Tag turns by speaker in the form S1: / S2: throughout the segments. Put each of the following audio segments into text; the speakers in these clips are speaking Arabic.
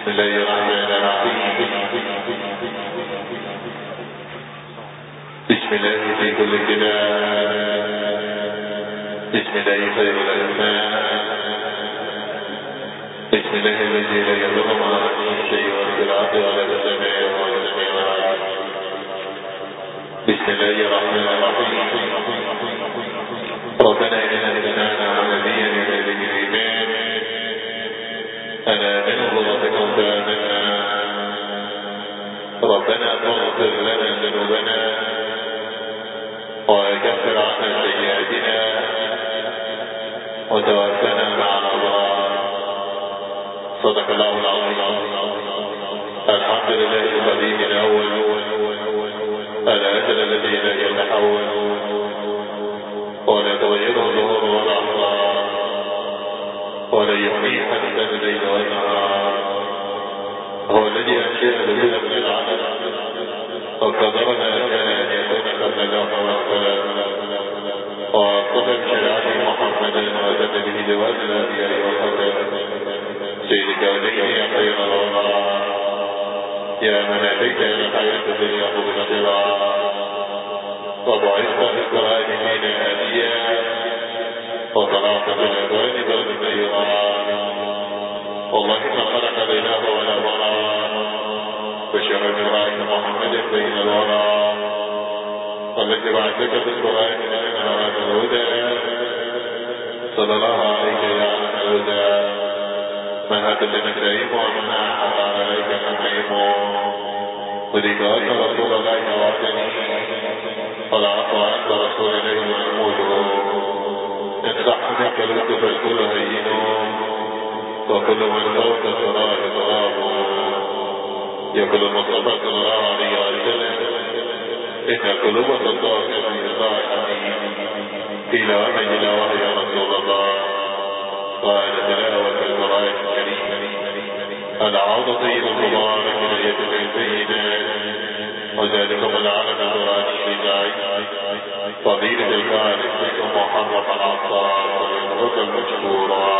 S1: بسم الله الرحمن الرحيم. بسم الله في كل ابتداء، بسم الله خير الأسماء، بسم الله الذي لا يضر مع اسمه شيء في الأرض ولا في السماء ولا السميع العليم. بسم الله الرحمن الرحيم. ربنا إننا نسمعنا ونبيا إلى ذكر الإيمان أنا من ظلمك وفامنا. ربنا فاغفر لنا ذنوبنا وكفر عنا سيئاتنا وتوفنا مع الأبرار. صدق الله العظيم. الحمد لله القديم الأول الأزل الذي لا يتحول ولا يتغير الظهور ولا أحرار ولا يحيي حتى الليل والنهار. هو الذي أنشأ الوجود من العدم وقدر ما كان أن يكون قبل الله والسلام، واصطفى بشريعته محمدا وأتم به جواز الأنبياء والخاتم سيد كونين يا خير الورى يا من أتيت إلى الحياة الدنيا مبشرا وبعثت بالقرآن فينا هاديا وطلعت بالأكوان باب النيران. والله ما خلق بينه ولا برا بشر براءة محمد بين الورى والذي بعثك بالقرآن لنا أراد الهدى صلى الله عليك يا علم الهدى. ما هاتت نسائم ومن أحد عليك نعيم وذيك أن رسول الله وعدني والعفو عند رسول الله محمود. إن صح منك لك فالكل هين وكل من فوق التراب تراب. يقول المصطفى صلى الله عليه وسلم إن القلوب تضاء في طاعته إلى أمد الله يا رسول الله. قال تلاوة القرآن الكريم العوض طيب المبارك ليت البينات وذلكم العالم القرآني لداعي فضيلة القارئ محرم العصار ويترك المشكورا.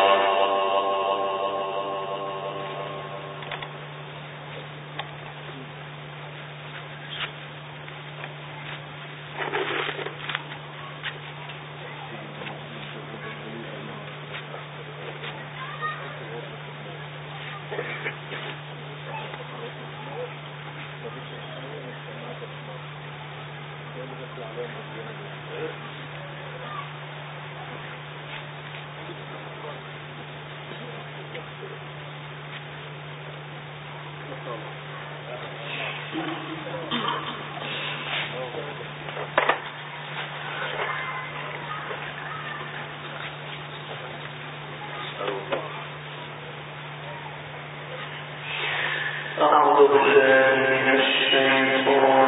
S2: أعوذ بالله من الشيطان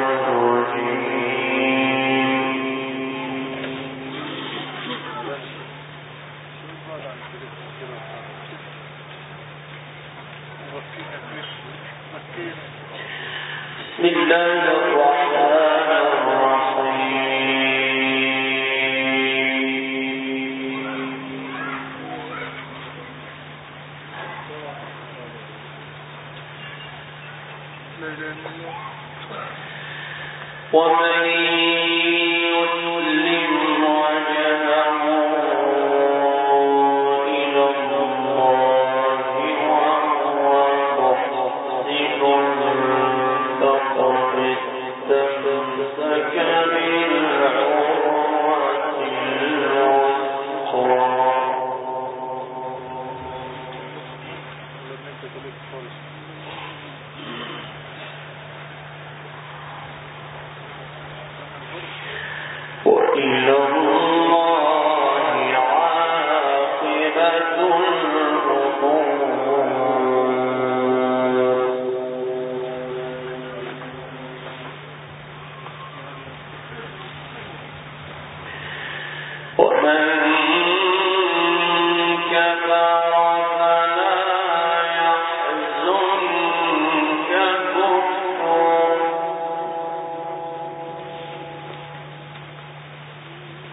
S2: الرجيم. بسم الله الرحمن الرحيم. ومن يسلم وجهه إلى الله وهو محسن فقد استمسك بالعروة الوثقى. وإلى الله عاقبة الأمور. ومن كفر فلا يحزنك كفره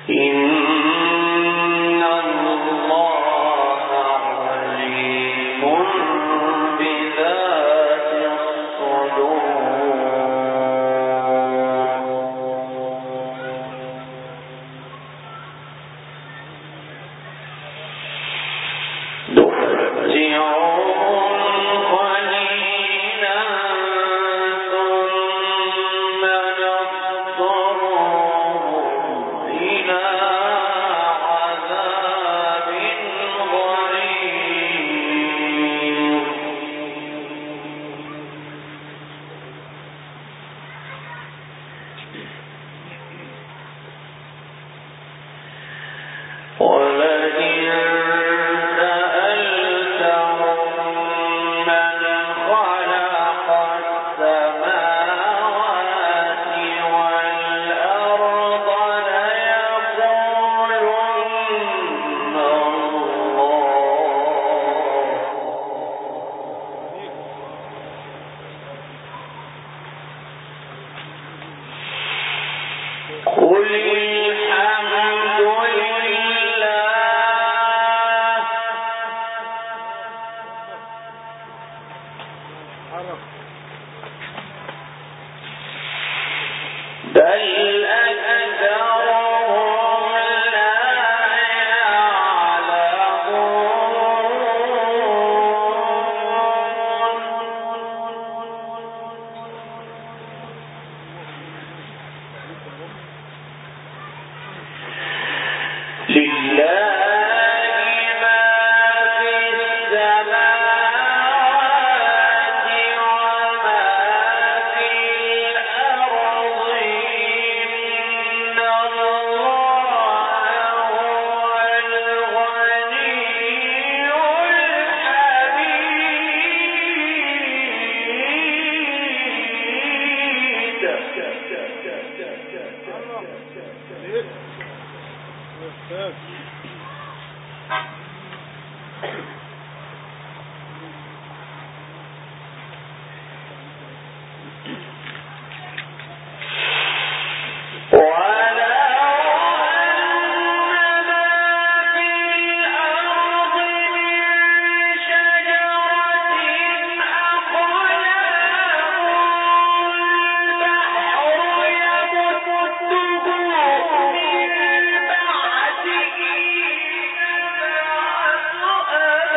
S3: بعده نبعث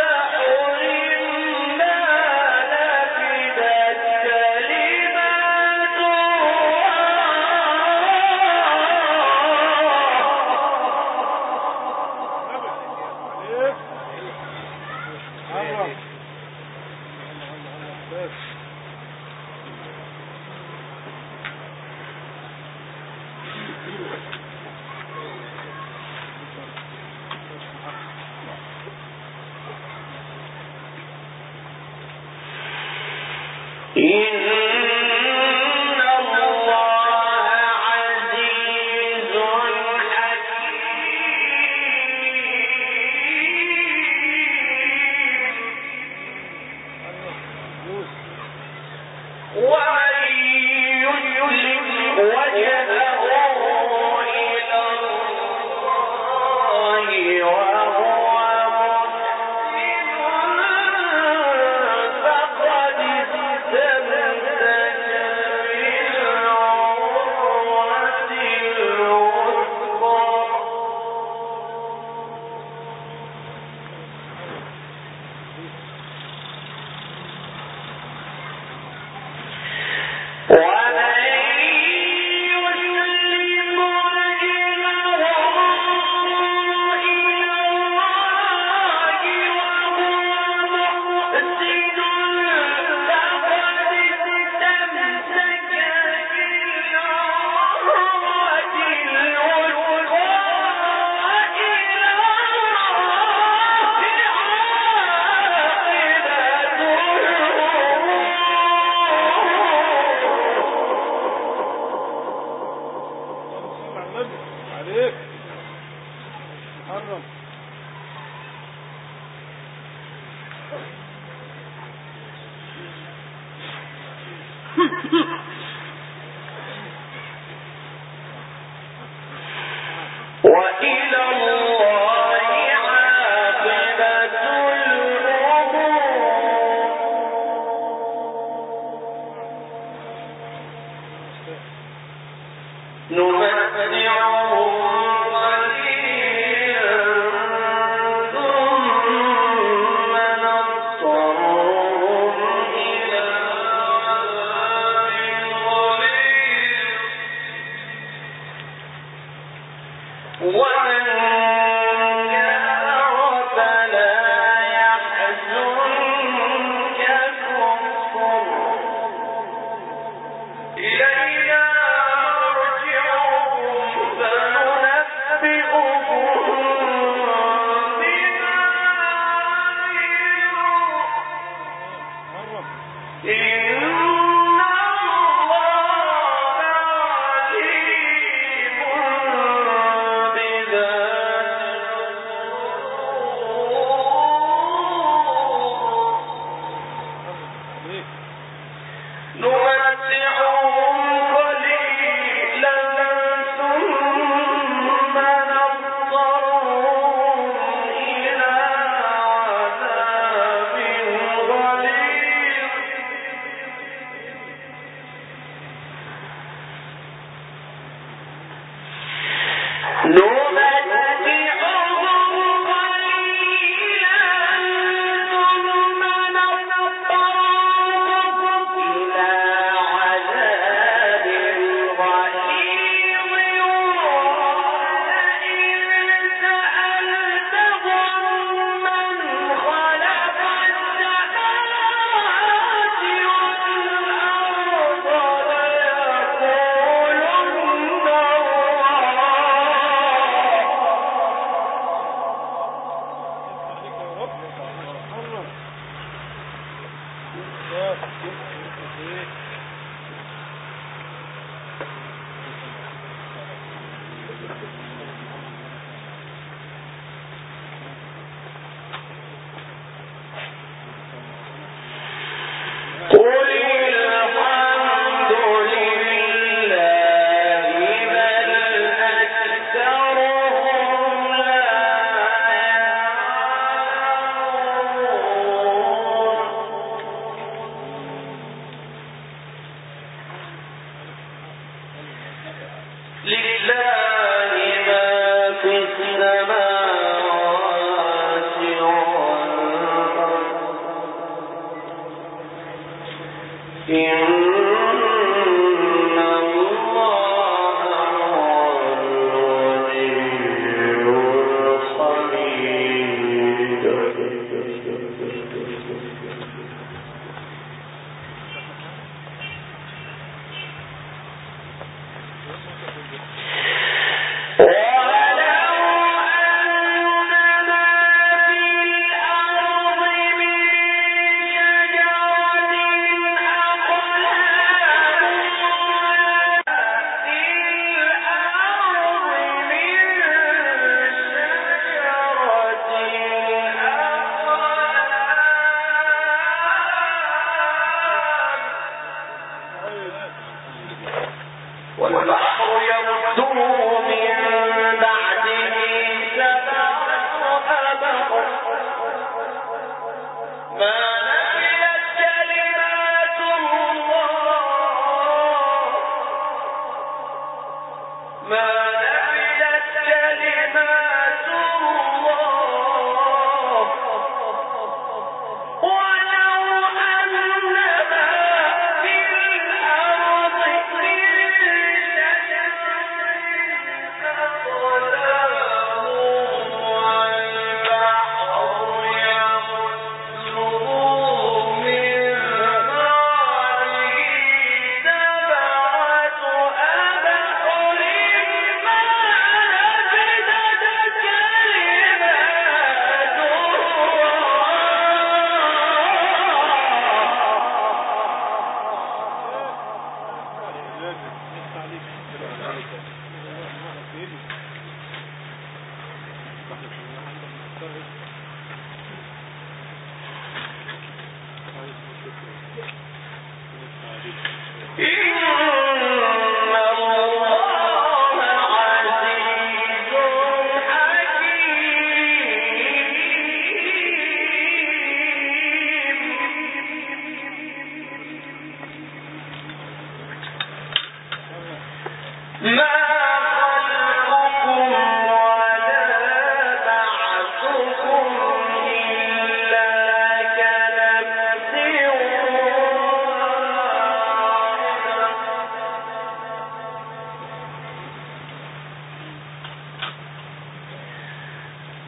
S2: ما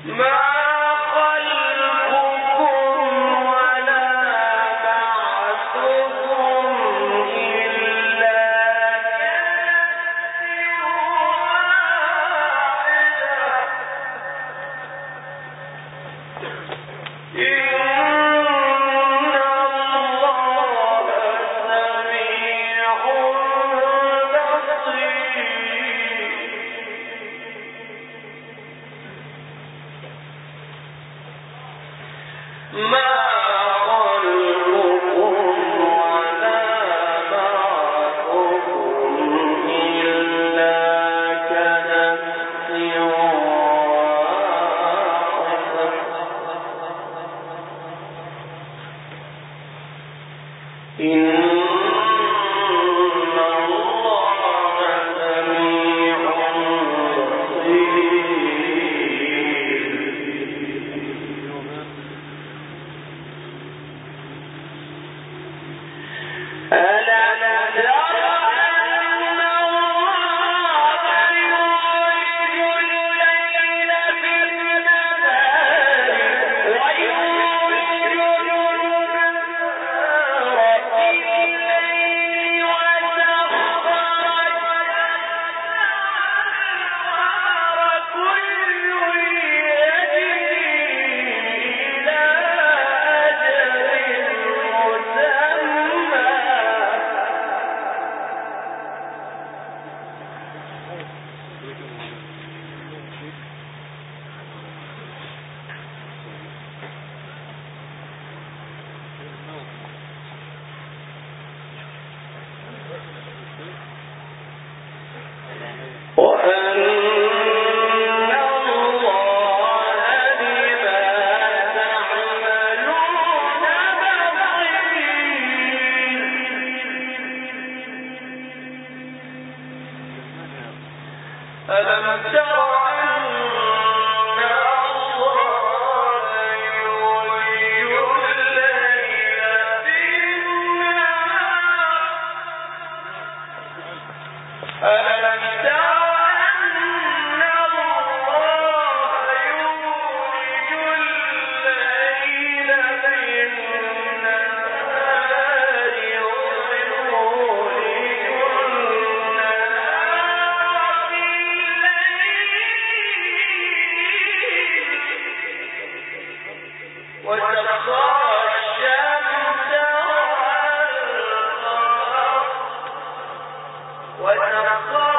S2: وسخر